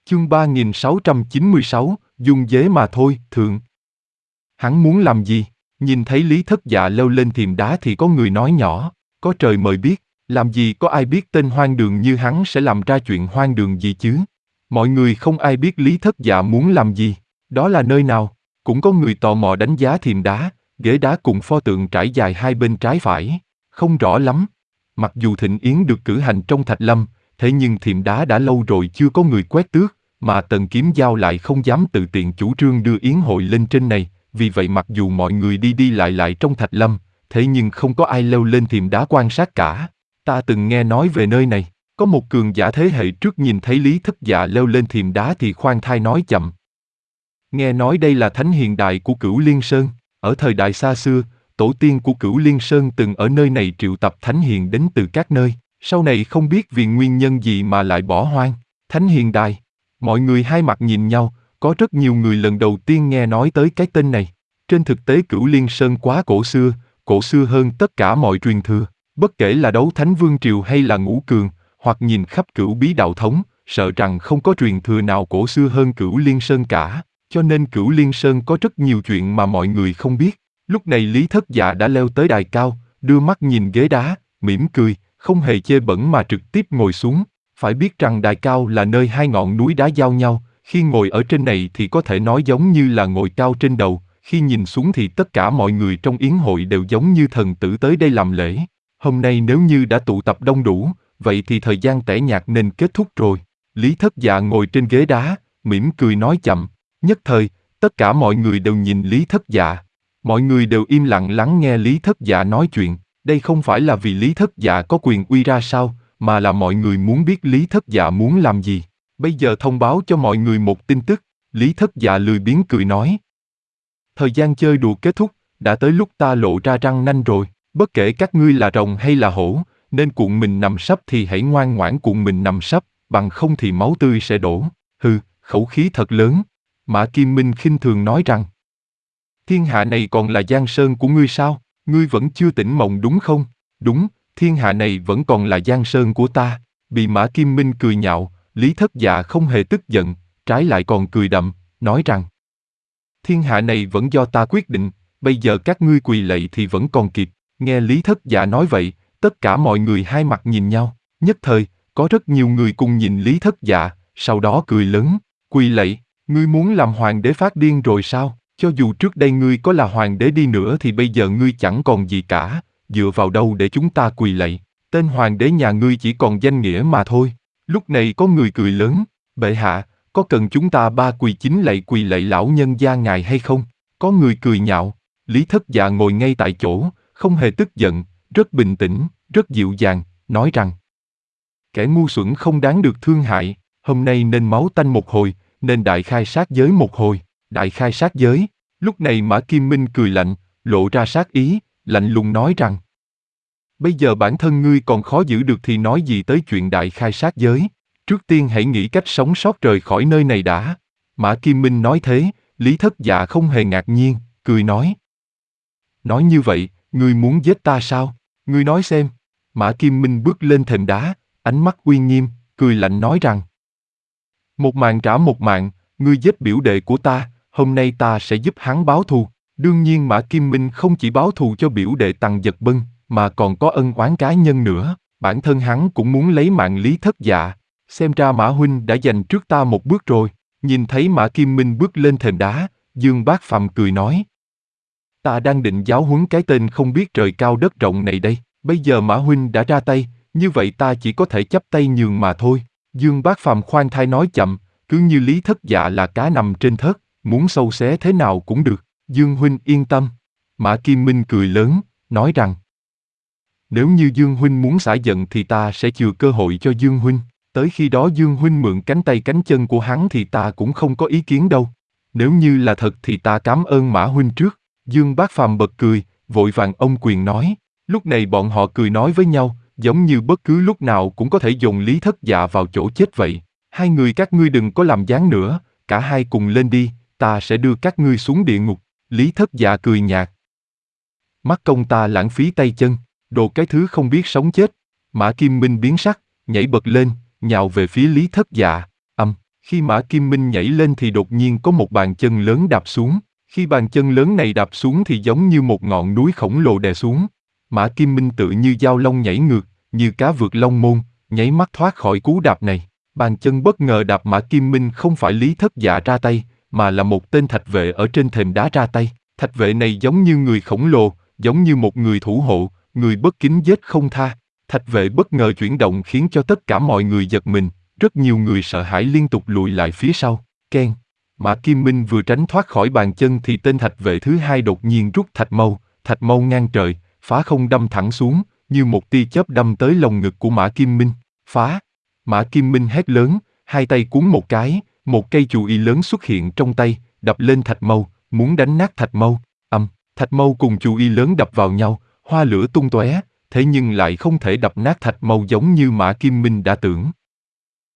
Chương 3696, dung dế mà thôi, thượng. Hắn muốn làm gì? Nhìn thấy Lý Thất Dạ leo lên thềm đá thì có người nói nhỏ, có trời mời biết, làm gì có ai biết tên hoang đường như hắn sẽ làm ra chuyện hoang đường gì chứ? Mọi người không ai biết Lý Thất Dạ muốn làm gì, đó là nơi nào? Cũng có người tò mò đánh giá thềm đá, ghế đá cùng pho tượng trải dài hai bên trái phải, không rõ lắm. Mặc dù thịnh yến được cử hành trong Thạch Lâm, thế nhưng thềm đá đã lâu rồi chưa có người quét tước, mà Tần Kiếm Giao lại không dám tự tiện chủ trương đưa yến hội lên trên này, vì vậy mặc dù mọi người đi đi lại trong Thạch Lâm, thế nhưng không có ai leo lên thềm đá quan sát cả. Ta từng nghe nói về nơi này, có một cường giả thế hệ trước nhìn thấy Lý Thất Dạ leo lên thềm đá thì khoan thai nói chậm. Nghe nói đây là thánh hiền đài của Cửu Liên Sơn, ở thời đại xa xưa, tổ tiên của Cửu Liên Sơn từng ở nơi này triệu tập thánh hiền đến từ các nơi, sau này không biết vì nguyên nhân gì mà lại bỏ hoang. Thánh hiền đài. Mọi người hai mặt nhìn nhau, có rất nhiều người lần đầu tiên nghe nói tới cái tên này. Trên thực tế Cửu Liên Sơn quá cổ xưa hơn tất cả mọi truyền thừa, bất kể là đấu thánh vương triều hay là ngũ cường, hoặc nhìn khắp Cửu Bí đạo thống, sợ rằng không có truyền thừa nào cổ xưa hơn Cửu Liên Sơn cả, cho nên Cửu Liên Sơn có rất nhiều chuyện mà mọi người không biết. Lúc này Lý Thất Dạ đã leo tới đài cao, đưa mắt nhìn ghế đá, mỉm cười, không hề chê bẩn mà trực tiếp ngồi xuống. Phải biết rằng đài cao là nơi hai ngọn núi đá giao nhau, khi ngồi ở trên này thì có thể nói giống như là ngồi cao trên đầu, khi nhìn xuống thì tất cả mọi người trong yến hội đều giống như thần tử tới đây làm lễ. Hôm nay nếu như đã tụ tập đông đủ, vậy thì thời gian tẻ nhạt nên kết thúc rồi. Lý Thất Dạ ngồi trên ghế đá, mỉm cười nói chậm. Nhất thời, tất cả mọi người đều nhìn Lý Thất Dạ. Mọi người đều im lặng lắng nghe Lý Thất Dạ nói chuyện. Đây không phải là vì Lý Thất Dạ có quyền uy ra sao, mà là mọi người muốn biết Lý Thất Dạ muốn làm gì. Bây giờ thông báo cho mọi người một tin tức, Lý Thất Dạ lười biếng cười nói. Thời gian chơi đùa kết thúc, đã tới lúc ta lộ ra răng nanh rồi, bất kể các ngươi là rồng hay là hổ, nên cuộn mình nằm sấp thì hãy ngoan ngoãn cuộn mình nằm sấp, bằng không thì máu tươi sẽ đổ. Hừ, khẩu khí thật lớn. Mã Kim Minh khinh thường nói rằng. Thiên hạ này còn là giang sơn của ngươi sao? Ngươi vẫn chưa tỉnh mộng đúng không? Đúng, thiên hạ này vẫn còn là giang sơn của ta. Bị Mã Kim Minh cười nhạo, Lý Thất Dạ không hề tức giận, trái lại còn cười đậm, nói rằng. Thiên hạ này vẫn do ta quyết định, bây giờ các ngươi quỳ lạy thì vẫn còn kịp. Nghe Lý Thất Dạ nói vậy, tất cả mọi người hai mặt nhìn nhau, nhất thời, có rất nhiều người cùng nhìn Lý Thất Dạ, sau đó cười lớn, quỳ lạy, ngươi muốn làm hoàng đế phát điên rồi sao? Cho dù trước đây ngươi có là hoàng đế đi nữa thì bây giờ ngươi chẳng còn gì cả, dựa vào đâu để chúng ta quỳ lạy? Tên hoàng đế nhà ngươi chỉ còn danh nghĩa mà thôi. Lúc này có người cười lớn, bệ hạ, có cần chúng ta ba quỳ lạy lão nhân gia ngài hay không? Có người cười nhạo, Lý Thất Dạ ngồi ngay tại chỗ, không hề tức giận, rất bình tĩnh, rất dịu dàng, nói rằng kẻ ngu xuẩn không đáng được thương hại, hôm nay nên máu tanh một hồi, nên đại khai sát giới một hồi. Đại khai sát giới. Lúc này Mã Kim Minh cười lạnh, lộ ra sát ý, lạnh lùng nói rằng bây giờ bản thân ngươi còn khó giữ được thì nói gì tới chuyện đại khai sát giới. Trước tiên hãy nghĩ cách sống sót rời khỏi nơi này đã. Mã Kim Minh nói thế, Lý Thất Dạ không hề ngạc nhiên, cười nói. Nói như vậy, ngươi muốn giết ta sao? Ngươi nói xem. Mã Kim Minh bước lên thềm đá, ánh mắt uy nghiêm, cười lạnh nói rằng một mạng trả một mạng, ngươi giết biểu đệ của ta, hôm nay ta sẽ giúp hắn báo thù. Đương nhiên Mã Kim Minh không chỉ báo thù cho biểu đệ Tằng Giật Bân, mà còn có ân oán cá nhân nữa. Bản thân hắn cũng muốn lấy mạng Lý Thất Dạ. Xem ra Mã huynh đã giành trước ta một bước rồi. Nhìn thấy Mã Kim Minh bước lên thềm đá, Dương Bác Phàm cười nói. Ta đang định giáo huấn cái tên không biết trời cao đất rộng này đây. Bây giờ Mã huynh đã ra tay, như vậy ta chỉ có thể chắp tay nhường mà thôi. Dương Bác Phàm khoan thai nói chậm, cứ như Lý Thất Dạ là cá nằm trên thớt, muốn xâu xé thế nào cũng được. Dương huynh yên tâm. Mã Kim Minh cười lớn, nói rằng nếu như Dương huynh muốn xả giận thì ta sẽ chừa cơ hội cho Dương huynh. Tới khi đó Dương huynh mượn cánh tay cánh chân của hắn thì ta cũng không có ý kiến đâu. Nếu như là thật thì ta cảm ơn Mã huynh trước. Dương Bác Phàm bật cười, vội vàng ông quyền nói. Lúc này bọn họ cười nói với nhau, giống như bất cứ lúc nào cũng có thể dồn Lý Thất Dạ vào chỗ chết vậy. Hai người các ngươi đừng có làm dáng nữa, cả hai cùng lên đi, ta sẽ đưa các ngươi xuống địa ngục. Lý Thất Dạ cười nhạt. Mắt công ta lãng phí tay chân, đồ cái thứ không biết sống chết. Mã Kim Minh biến sắc, nhảy bật lên, nhào về phía Lý Thất Dạ. Khi Mã Kim Minh nhảy lên thì đột nhiên có một bàn chân lớn đạp xuống. Khi bàn chân lớn này đạp xuống thì giống như một ngọn núi khổng lồ đè xuống. Mã Kim Minh tự như dao long nhảy ngược, như cá vượt long môn, nháy mắt thoát khỏi cú đạp này. Bàn chân bất ngờ đạp Mã Kim Minh không phải Lý Thất Dạ ra tay, mà là một tên thạch vệ ở trên thềm đá ra tay. Thạch vệ này giống như người khổng lồ, giống như một người thủ hộ, người bất kính giết không tha. Thạch vệ bất ngờ chuyển động khiến cho tất cả mọi người giật mình, rất nhiều người sợ hãi liên tục lùi lại phía sau. Keng! Mã Kim Minh vừa tránh thoát khỏi bàn chân thì tên thạch vệ thứ hai đột nhiên rút thạch mâu ngang trời, phá không đâm thẳng xuống, như một tia chớp đâm tới lồng ngực của Mã Kim Minh. Phá! Mã Kim Minh hét lớn, hai tay cuốn một cái, một cây chù y lớn xuất hiện trong tay, đập lên thạch mâu, muốn đánh nát thạch mâu. Thạch mâu cùng chù y lớn đập vào nhau, hoa lửa tung tóe, thế nhưng lại không thể đập nát thạch mâu giống như Mã Kim Minh đã tưởng.